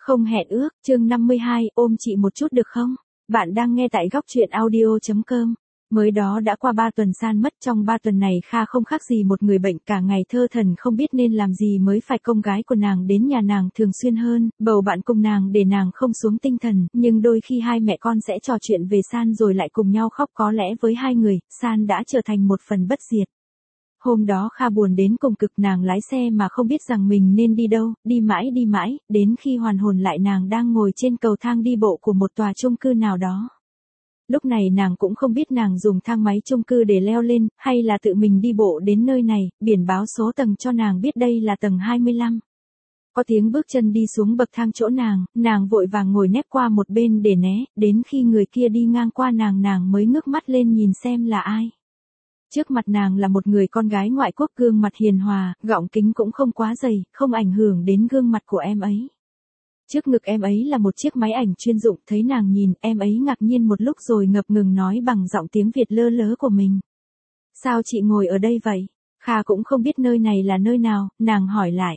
Không hẹn ước, chương 52, ôm chị một chút được không? Bạn đang nghe tại góc truyện audio.com. Mới đó đã qua 3 tuần San mất, trong 3 tuần này Kha không khác gì một người bệnh, cả ngày thơ thẩn không biết nên làm gì mới phải con gái của nàng đến nhà nàng thường xuyên hơn, bầu bạn cùng nàng để nàng không xuống tinh thần, nhưng đôi khi hai mẹ con sẽ trò chuyện về San rồi lại cùng nhau khóc, có lẽ với hai người, San đã trở thành một phần bất diệt. Hôm đó Kha buồn đến cùng cực, nàng lái xe mà không biết rằng mình nên đi đâu, đi mãi, đến khi hoàn hồn lại nàng đang ngồi trên cầu thang đi bộ của một tòa chung cư nào đó. Lúc này nàng cũng không biết nàng dùng thang máy chung cư để leo lên, hay là tự mình đi bộ đến nơi này, biển báo số tầng cho nàng biết đây là tầng 25. Có tiếng bước chân đi xuống bậc thang chỗ nàng vội vàng ngồi nép qua một bên để né, đến khi người kia đi ngang qua nàng mới ngước mắt lên nhìn xem là ai. Trước mặt nàng là một người con gái ngoại quốc, gương mặt hiền hòa, gọng kính cũng không quá dày, không ảnh hưởng đến gương mặt của em ấy. Trước ngực em ấy là một chiếc máy ảnh chuyên dụng, thấy nàng nhìn, em ấy ngạc nhiên một lúc rồi ngập ngừng nói bằng giọng tiếng Việt lơ lớ của mình. Sao chị ngồi ở đây vậy? Kha cũng không biết nơi này là nơi nào, nàng hỏi lại.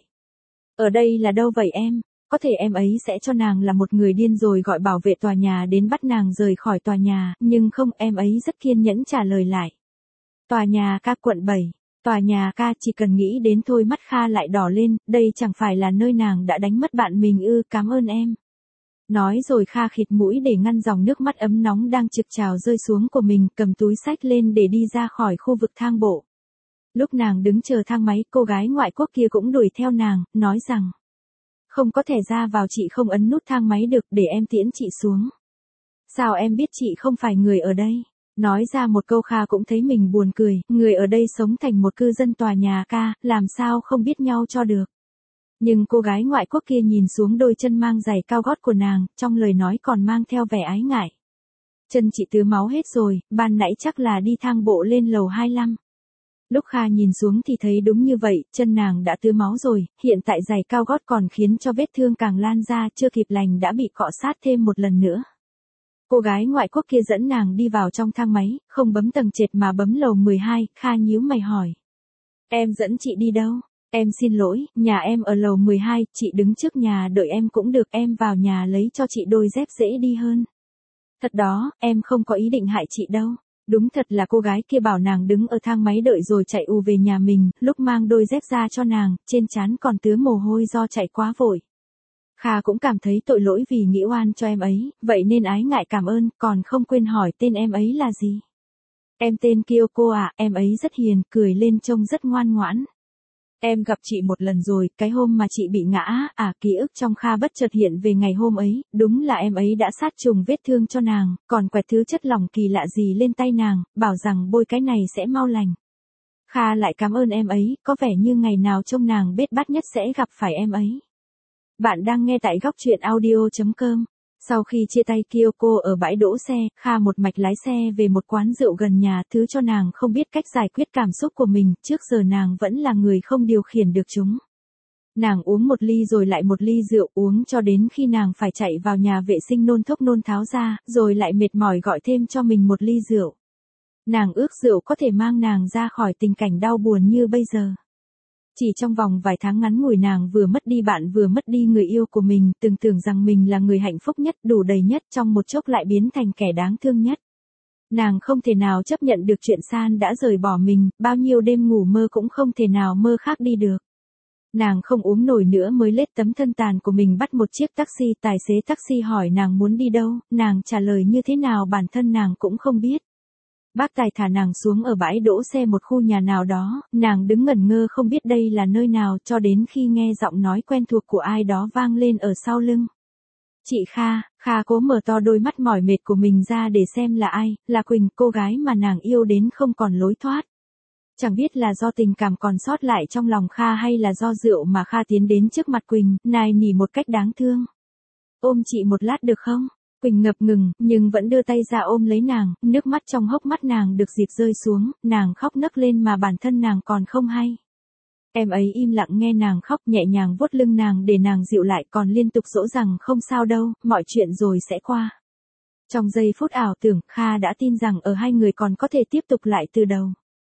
Ở đây là đâu vậy em? Có thể em ấy sẽ cho nàng là một người điên rồi gọi bảo vệ tòa nhà đến bắt nàng rời khỏi tòa nhà, nhưng không, em ấy rất kiên nhẫn trả lời lại. Tòa nhà K quận 7. Tòa nhà K, chỉ cần nghĩ đến thôi mắt Kha lại đỏ lên, đây chẳng phải là nơi nàng đã đánh mất bạn mình ư? Cảm ơn em. Nói rồi Kha khịt mũi để ngăn dòng nước mắt ấm nóng đang trực trào rơi xuống của mình, cầm túi xách lên để đi ra khỏi khu vực thang bộ. Lúc nàng đứng chờ thang máy, cô gái ngoại quốc kia cũng đuổi theo nàng, nói rằng không có thẻ ra vào, chị không ấn nút thang máy được, để em tiễn chị xuống. Sao em biết chị không phải người ở đây? Nói ra một câu Kha cũng thấy mình buồn cười, người ở đây sống thành một cư dân tòa nhà K, làm sao không biết nhau cho được. Nhưng cô gái ngoại quốc kia nhìn xuống đôi chân mang giày cao gót của nàng, trong lời nói còn mang theo vẻ ái ngại. Chân chị tứa máu hết rồi, ban nãy chắc là đi thang bộ lên lầu 25. Lúc Kha nhìn xuống thì thấy đúng như vậy, chân nàng đã tứa máu rồi, hiện tại giày cao gót còn khiến cho vết thương càng lan ra, chưa kịp lành đã bị cọ sát thêm một lần nữa. Cô gái ngoại quốc kia dẫn nàng đi vào trong thang máy, không bấm tầng trệt mà bấm lầu 12, Kha nhíu mày hỏi. Em dẫn chị đi đâu? Em xin lỗi, nhà em ở lầu 12, chị đứng trước nhà đợi em cũng được, em vào nhà lấy cho chị đôi dép dễ đi hơn. Thật đó, em không có ý định hại chị đâu. Đúng thật là cô gái kia bảo nàng đứng ở thang máy đợi rồi chạy ù về nhà mình, lúc mang đôi dép ra cho nàng, trên trán còn tứa mồ hôi do chạy quá vội. Kha cũng cảm thấy tội lỗi vì nghĩ oan cho em ấy, vậy nên ái ngại cảm ơn, còn không quên hỏi tên em ấy là gì. Em tên Kyoko à, em ấy rất hiền, cười lên trông rất ngoan ngoãn. Em gặp chị một lần rồi, cái hôm mà chị bị ngã, ký ức trong Kha bất chợt hiện về ngày hôm ấy, đúng là em ấy đã sát trùng vết thương cho nàng, còn quẹt thứ chất lỏng kỳ lạ gì lên tay nàng, bảo rằng bôi cái này sẽ mau lành. Kha lại cảm ơn em ấy, có vẻ như ngày nào trông nàng bết bát nhất sẽ gặp phải em ấy. Bạn đang nghe tại góc truyện audio.com. Sau khi chia tay Kyoko ở bãi đỗ xe, Kha một mạch lái xe về một quán rượu gần nhà, thứ cho nàng không biết cách giải quyết cảm xúc của mình, trước giờ nàng vẫn là người không điều khiển được chúng. Nàng uống một ly rồi lại một ly rượu, uống cho đến khi nàng phải chạy vào nhà vệ sinh nôn thốc nôn tháo ra, rồi lại mệt mỏi gọi thêm cho mình một ly rượu. Nàng ước rượu có thể mang nàng ra khỏi tình cảnh đau buồn như bây giờ. Chỉ trong vòng vài tháng ngắn ngủi nàng vừa mất đi bạn vừa mất đi người yêu của mình, tưởng rằng mình là người hạnh phúc nhất, đủ đầy nhất, trong một chốc lại biến thành kẻ đáng thương nhất. Nàng không thể nào chấp nhận được chuyện San đã rời bỏ mình, bao nhiêu đêm ngủ mơ cũng không thể nào mơ khác đi được. Nàng không uống nổi nữa mới lết tấm thân tàn của mình bắt một chiếc taxi, tài xế taxi hỏi nàng muốn đi đâu, nàng trả lời như thế nào bản thân nàng cũng không biết. Bác tài thả nàng xuống ở bãi đỗ xe một khu nhà nào đó, nàng đứng ngẩn ngơ không biết đây là nơi nào cho đến khi nghe giọng nói quen thuộc của ai đó vang lên ở sau lưng. Chị Kha cố mở to đôi mắt mỏi mệt của mình ra để xem là ai, là Quỳnh, cô gái mà nàng yêu đến không còn lối thoát. Chẳng biết là do tình cảm còn sót lại trong lòng Kha hay là do rượu mà Kha tiến đến trước mặt Quỳnh, nài nỉ một cách đáng thương. Ôm chị một lát được không? Quỳnh ngập ngừng, nhưng vẫn đưa tay ra ôm lấy nàng, nước mắt trong hốc mắt nàng được dịp rơi xuống, nàng khóc nấc lên mà bản thân nàng còn không hay. Em ấy im lặng nghe nàng khóc, nhẹ nhàng vuốt lưng nàng để nàng dịu lại, còn liên tục dỗ rằng không sao đâu, mọi chuyện rồi sẽ qua. Trong giây phút ảo tưởng, Kha đã tin rằng ở hai người còn có thể tiếp tục lại từ đầu.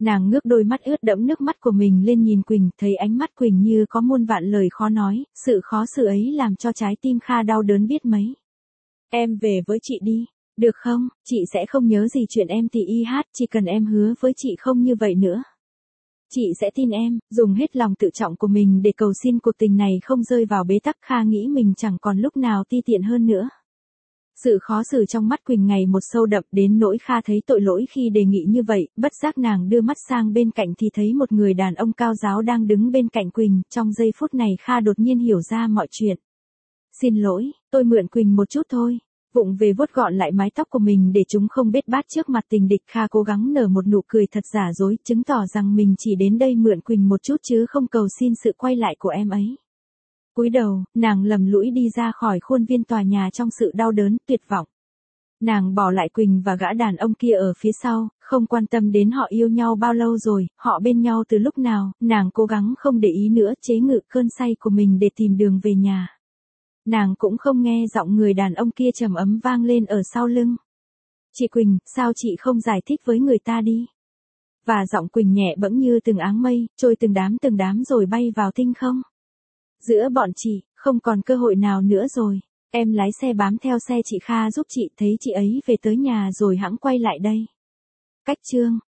Nàng ngước đôi mắt ướt đẫm nước mắt của mình lên nhìn Quỳnh, thấy ánh mắt Quỳnh như có muôn vạn lời khó nói, sự khó xử ấy làm cho trái tim Kha đau đớn biết mấy. Em về với chị đi, được không, chị sẽ không nhớ gì chuyện em thì y hát, chỉ cần em hứa với chị không như vậy nữa. Chị sẽ tin em, dùng hết lòng tự trọng của mình để cầu xin cuộc tình này không rơi vào bế tắc. Kha nghĩ mình chẳng còn lúc nào ti tiện hơn nữa. Sự khó xử trong mắt Quỳnh ngày một sâu đậm đến nỗi Kha thấy tội lỗi khi đề nghị như vậy, bất giác nàng đưa mắt sang bên cạnh thì thấy một người đàn ông cao ráo đang đứng bên cạnh Quỳnh, trong giây phút này Kha đột nhiên hiểu ra mọi chuyện. Xin lỗi, tôi mượn Quỳnh một chút thôi. Vụng về vuốt gọn lại mái tóc của mình để chúng không bết bát trước mặt tình địch. Kha cố gắng nở một nụ cười thật giả dối, chứng tỏ rằng mình chỉ đến đây mượn Quỳnh một chút chứ không cầu xin sự quay lại của em ấy. Cúi đầu, nàng lầm lũi đi ra khỏi khuôn viên tòa nhà trong sự đau đớn, tuyệt vọng. Nàng bỏ lại Quỳnh và gã đàn ông kia ở phía sau, không quan tâm đến họ yêu nhau bao lâu rồi, họ bên nhau từ lúc nào. Nàng cố gắng không để ý nữa, chế ngự cơn say của mình để tìm đường về nhà. Nàng cũng không nghe giọng người đàn ông kia trầm ấm vang lên ở sau lưng. Chị Quỳnh, sao chị không giải thích với người ta đi? Và giọng Quỳnh nhẹ bẫng như từng áng mây, trôi từng đám rồi bay vào tinh không. Giữa bọn chị, không còn cơ hội nào nữa rồi. Em lái xe bám theo xe chị Kha giúp chị, thấy chị ấy về tới nhà rồi hẵng quay lại đây. Cách chương